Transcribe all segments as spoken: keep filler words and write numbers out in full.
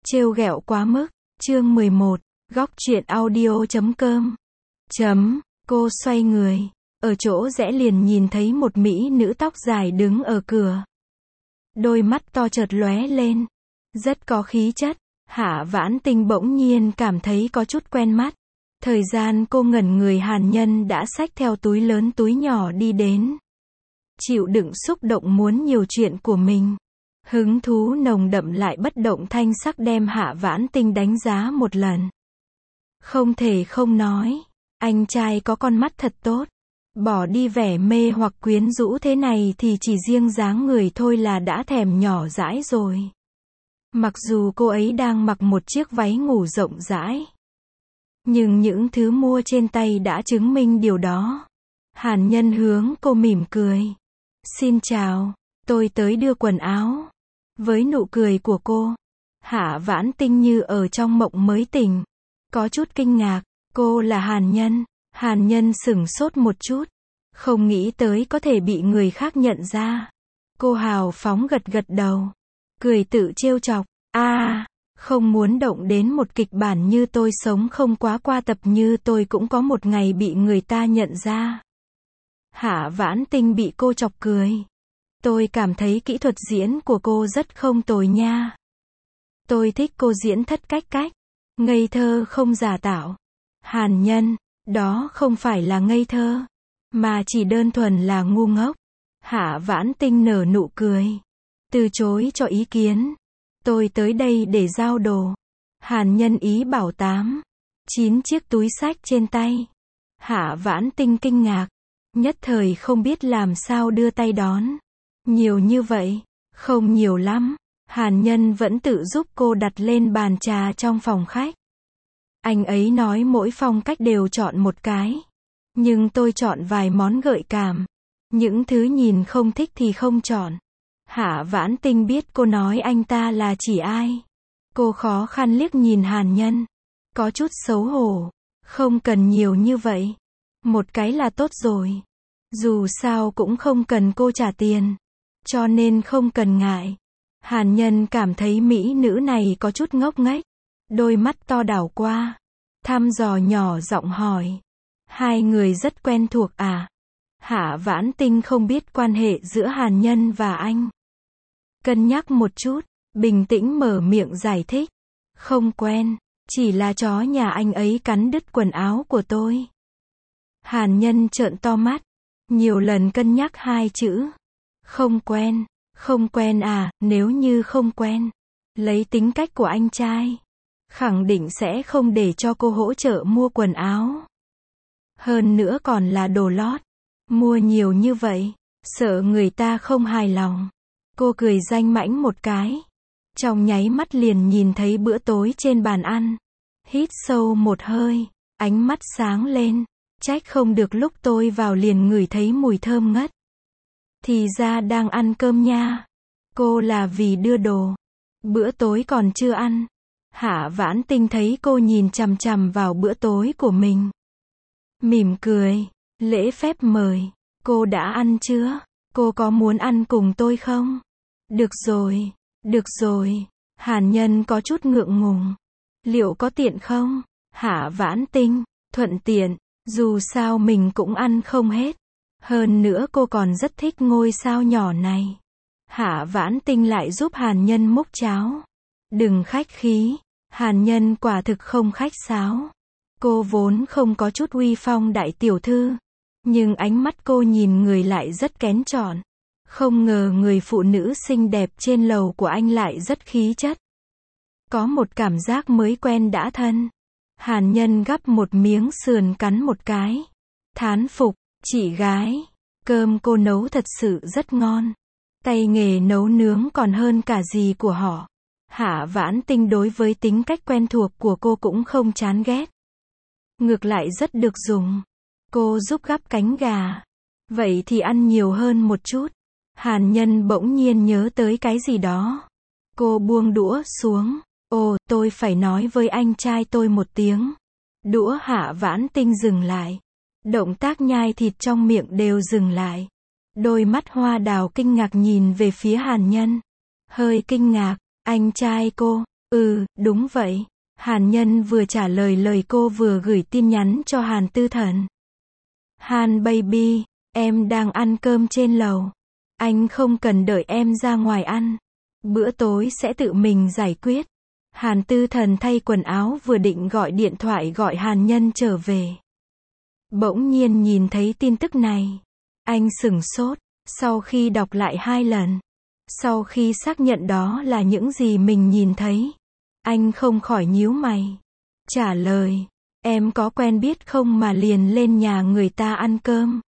Trêu ghẹo quá mức. Chương mười một. Góc truyện audio chấm com. Chấm. Cô xoay người. Ở chỗ rẽ liền nhìn thấy một mỹ nữ tóc dài đứng ở cửa. Đôi mắt to chợt lóe lên. Rất có khí chất. Hạ Vãn Tinh bỗng nhiên cảm thấy có chút quen mắt. Thời gian cô ngẩn người Hàn Nhân đã xách theo túi lớn túi nhỏ đi đến. Chịu đựng xúc động muốn nhiều chuyện của mình. Hứng thú nồng đậm lại bất động thanh sắc đem Hạ Vãn Tinh đánh giá một lần. Không thể không nói, anh trai có con mắt thật tốt. Bỏ đi vẻ mê hoặc quyến rũ thế này thì chỉ riêng dáng người thôi là đã thèm nhỏ dãi rồi. Mặc dù cô ấy đang mặc một chiếc váy ngủ rộng rãi, nhưng những thứ mua trên tay đã chứng minh điều đó. Hàn Nhân hướng cô mỉm cười. Xin chào, tôi tới đưa quần áo. Với nụ cười của cô, Hạ Vãn Tinh như ở trong mộng mới tỉnh. Có chút kinh ngạc, cô là Hàn Nhân. Hàn Nhân sửng sốt một chút. Không nghĩ tới có thể bị người khác nhận ra. Cô hào phóng gật gật đầu. Cười tự trêu chọc. a à, không muốn động đến một kịch bản như tôi sống không quá qua tập như tôi cũng có một ngày bị người ta nhận ra. Hạ Vãn Tinh bị cô chọc cười. Tôi cảm thấy kỹ thuật diễn của cô rất không tồi nha. Tôi thích cô diễn thất cách cách. Ngây thơ không giả tạo. Hàn Nhân, đó không phải là ngây thơ, mà chỉ đơn thuần là ngu ngốc. Hạ Vãn Tinh nở nụ cười. Từ chối cho ý kiến. Tôi tới đây để giao đồ. Hàn Nhân ý bảo tám, chín chiếc túi xách trên tay. Hạ Vãn Tinh kinh ngạc. Nhất thời không biết làm sao đưa tay đón. Nhiều như vậy? Không nhiều lắm. Hàn Nhân vẫn tự giúp cô đặt lên bàn trà trong phòng khách. Anh ấy nói mỗi phong cách đều chọn một cái. Nhưng tôi chọn vài món gợi cảm. Những thứ nhìn không thích thì không chọn. Hạ Vãn Tinh biết cô nói anh ta là chỉ ai. Cô khó khăn liếc nhìn Hàn Nhân. Có chút xấu hổ. Không cần nhiều như vậy. Một cái là tốt rồi. Dù sao cũng không cần cô trả tiền. Cho nên không cần ngại. Hàn Nhân cảm thấy mỹ nữ này có chút ngốc nghếch. Đôi mắt to đảo qua. Thăm dò nhỏ giọng hỏi. Hai người rất quen thuộc à? Hạ Vãn Tinh không biết quan hệ giữa Hàn Nhân và anh. Cân nhắc một chút, bình tĩnh mở miệng giải thích. Không quen, chỉ là chó nhà anh ấy cắn đứt quần áo của tôi. Hàn Nhân trợn to mắt. Nhiều lần cân nhắc hai chữ. Không quen, không quen à, nếu như không quen. Lấy tính cách của anh trai. Khẳng định sẽ không để cho cô hỗ trợ mua quần áo. Hơn nữa còn là đồ lót. Mua nhiều như vậy, sợ người ta không hài lòng. Cô cười danh mãnh một cái. Trong nháy mắt liền nhìn thấy bữa tối trên bàn ăn. Hít sâu một hơi, ánh mắt sáng lên. Trách không được lúc tôi vào liền ngửi thấy mùi thơm ngất. Thì ra đang ăn cơm nha. Cô là vì đưa đồ. Bữa tối còn chưa ăn. Hạ Vãn Tinh thấy cô nhìn chằm chằm vào bữa tối của mình. Mỉm cười, lễ phép mời. Cô đã ăn chưa? Cô có muốn ăn cùng tôi không? Được rồi, được rồi. Hàn Nhân có chút ngượng ngùng. Liệu có tiện không? Hạ Vãn Tinh, thuận tiện. Dù sao mình cũng ăn không hết. Hơn nữa cô còn rất thích ngôi sao nhỏ này. Hạ Vãn Tinh lại giúp Hàn Nhân múc cháo. Đừng khách khí. Hàn Nhân quả thực không khách sáo. Cô vốn không có chút uy phong đại tiểu thư. Nhưng ánh mắt cô nhìn người lại rất kén chọn. Không ngờ người phụ nữ xinh đẹp trên lầu của anh lại rất khí chất. Có một cảm giác mới quen đã thân. Hàn Nhân gắp một miếng sườn cắn một cái. Thán phục, chị gái. Cơm cô nấu thật sự rất ngon. Tay nghề nấu nướng còn hơn cả gì của họ. Hạ Vãn Tinh đối với tính cách quen thuộc của cô cũng không chán ghét. Ngược lại rất được dùng. Cô giúp gắp cánh gà. Vậy thì ăn nhiều hơn một chút. Hàn Nhân bỗng nhiên nhớ tới cái gì đó. Cô buông đũa xuống. Ồ, tôi phải nói với anh trai tôi một tiếng. Đũa Hạ Vãn Tinh dừng lại. Động tác nhai thịt trong miệng đều dừng lại. Đôi mắt hoa đào kinh ngạc nhìn về phía Hàn Nhân. Hơi kinh ngạc, anh trai cô, Ừ, đúng vậy. Hàn Nhân vừa trả lời lời cô vừa gửi tin nhắn cho Hàn Tư Thần. Han baby, em đang ăn cơm trên lầu. Anh không cần đợi em ra ngoài ăn. Bữa tối sẽ tự mình giải quyết. Hàn Tư Thần thay quần áo vừa định gọi điện thoại gọi Hàn Nhân trở về. Bỗng nhiên nhìn thấy tin tức này. Anh sửng sốt, sau khi đọc lại hai lần. Sau khi xác nhận đó là những gì mình nhìn thấy. Anh không khỏi nhíu mày. Trả lời, em có quen biết không mà liền lên nhà người ta ăn cơm.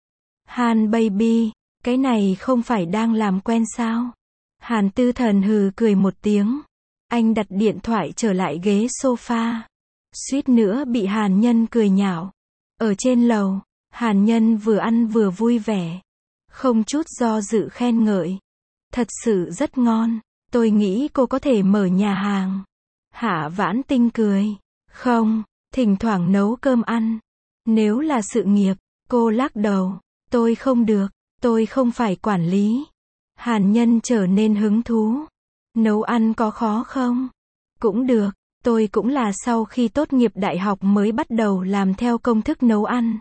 Han baby, cái này không phải đang làm quen sao? Hàn Tư Thần hừ cười một tiếng. Anh đặt điện thoại trở lại ghế sofa. Suýt nữa bị Hàn Nhân cười nhạo. Ở trên lầu, Hàn Nhân vừa ăn vừa vui vẻ. Không chút do dự khen ngợi. Thật sự rất ngon, tôi nghĩ cô có thể mở nhà hàng. Hạ Vãn Tinh cười. Không, thỉnh thoảng nấu cơm ăn. Nếu là sự nghiệp, cô lắc đầu. Tôi không được, tôi không phải quản lý. Hàn Nhân trở nên hứng thú. Nấu ăn có khó không? Cũng được, tôi cũng là sau khi tốt nghiệp đại học mới bắt đầu làm theo công thức nấu ăn.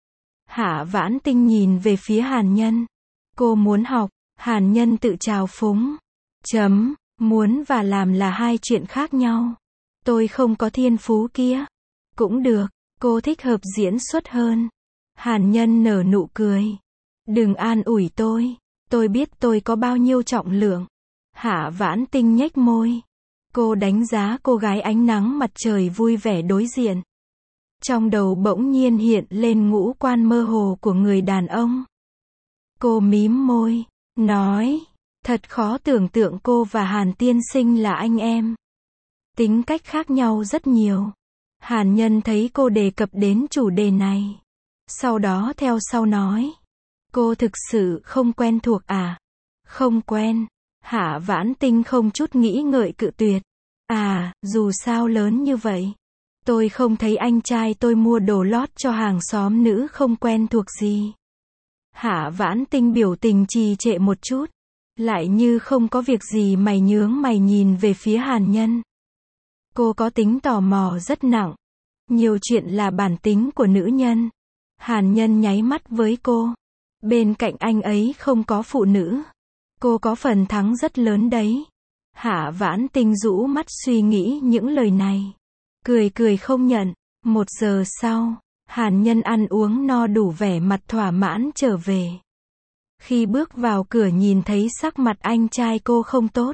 Hạ Vãn Tinh nhìn về phía Hàn Nhân. Cô muốn học, Hàn Nhân tự trào phúng. Chấm, muốn và làm là hai chuyện khác nhau. Tôi không có thiên phú kia. Cũng được, cô thích hợp diễn xuất hơn. Hàn Nhân nở nụ cười. Đừng an ủi tôi, tôi biết tôi có bao nhiêu trọng lượng. Hạ Vãn Tinh nhếch môi. Cô đánh giá cô gái ánh nắng mặt trời vui vẻ đối diện. Trong đầu bỗng nhiên hiện lên ngũ quan mơ hồ của người đàn ông. Cô mím môi, nói, thật khó tưởng tượng cô và Hàn tiên sinh là anh em. Tính cách khác nhau rất nhiều. Hàn Nhân thấy cô đề cập đến chủ đề này. Sau đó theo sau nói. Cô thực sự không quen thuộc à? Không quen. Hạ Vãn Tinh không chút nghĩ ngợi cự tuyệt. À, dù sao lớn như vậy. Tôi không thấy anh trai tôi mua đồ lót cho hàng xóm nữ không quen thuộc gì. Hạ Vãn Tinh biểu tình trì trệ một chút. Lại như không có việc gì mày nhướng mày nhìn về phía Hàn Nhân. Cô có tính tò mò rất nặng. Nhiều chuyện là bản tính của nữ nhân. Hàn Nhân nháy mắt với cô. Bên cạnh anh ấy không có phụ nữ. Cô có phần thắng rất lớn đấy. Hạ Vãn Tinh rũ mắt suy nghĩ những lời này. Cười cười không nhận. Một giờ sau, Hàn Nhân ăn uống no đủ vẻ mặt thỏa mãn trở về. Khi bước vào cửa nhìn thấy sắc mặt anh trai cô không tốt.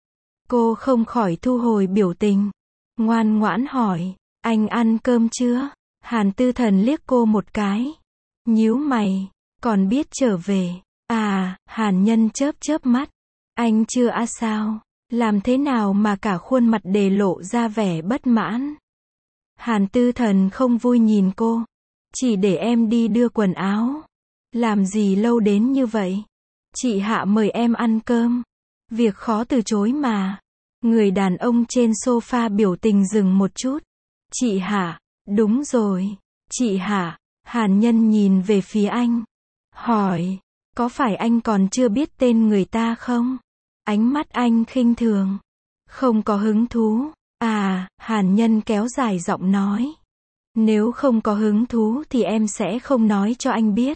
Cô không khỏi thu hồi biểu tình. Ngoan ngoãn hỏi, anh ăn cơm chưa? Hàn Tư Thần liếc cô một cái. Nhíu mày, còn biết trở về. À, Hàn Nhân chớp chớp mắt. Anh chưa à sao? Làm thế nào mà cả khuôn mặt đề lộ ra vẻ bất mãn? Hàn Tư Thần không vui nhìn cô. Chỉ để em đi đưa quần áo. Làm gì lâu đến như vậy? Chị Hạ mời em ăn cơm. Việc khó từ chối mà. Người đàn ông trên sofa biểu tình dừng một chút. Chị Hạ, đúng rồi. Chị Hạ, Hàn Nhân nhìn về phía anh. Hỏi, có phải anh còn chưa biết tên người ta không? Ánh mắt anh khinh thường. Không có hứng thú. À, Hàn Nhân kéo dài giọng nói. Nếu không có hứng thú thì em sẽ không nói cho anh biết.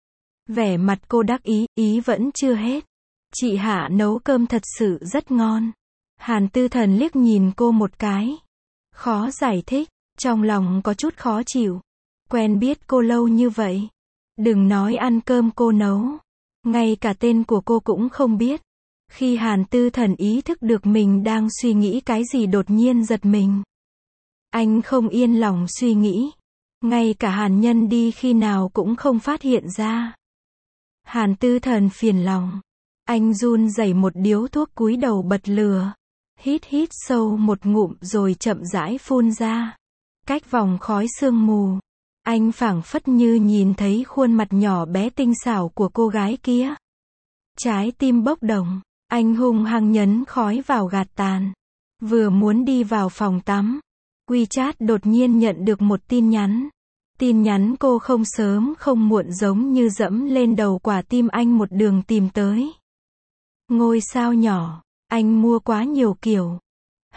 Vẻ mặt cô đắc ý, ý vẫn chưa hết. Chị Hạ nấu cơm thật sự rất ngon. Hàn Tư Thần liếc nhìn cô một cái. Khó giải thích, trong lòng có chút khó chịu. Quen biết cô lâu như vậy. Đừng nói ăn cơm cô nấu. Ngay cả tên của cô cũng không biết. Khi Hàn Tư Thần ý thức được mình đang suy nghĩ cái gì đột nhiên giật mình. Anh không yên lòng suy nghĩ. Ngay cả Hàn Nhân đi khi nào cũng không phát hiện ra. Hàn Tư Thần phiền lòng. Anh run rẩy một điếu thuốc cúi đầu bật lửa. Hít hít sâu một ngụm rồi chậm rãi phun ra. Cách vòng khói sương mù. Anh phảng phất như nhìn thấy khuôn mặt nhỏ bé tinh xảo của cô gái kia. Trái tim bốc đồng. Anh hung hăng nhấn khói vào gạt tàn. Vừa muốn đi vào phòng tắm. WeChat đột nhiên nhận được một tin nhắn. Tin nhắn cô không sớm không muộn giống như dẫm lên đầu quả tim anh một đường tìm tới. Ngôi sao nhỏ, anh mua quá nhiều kiểu.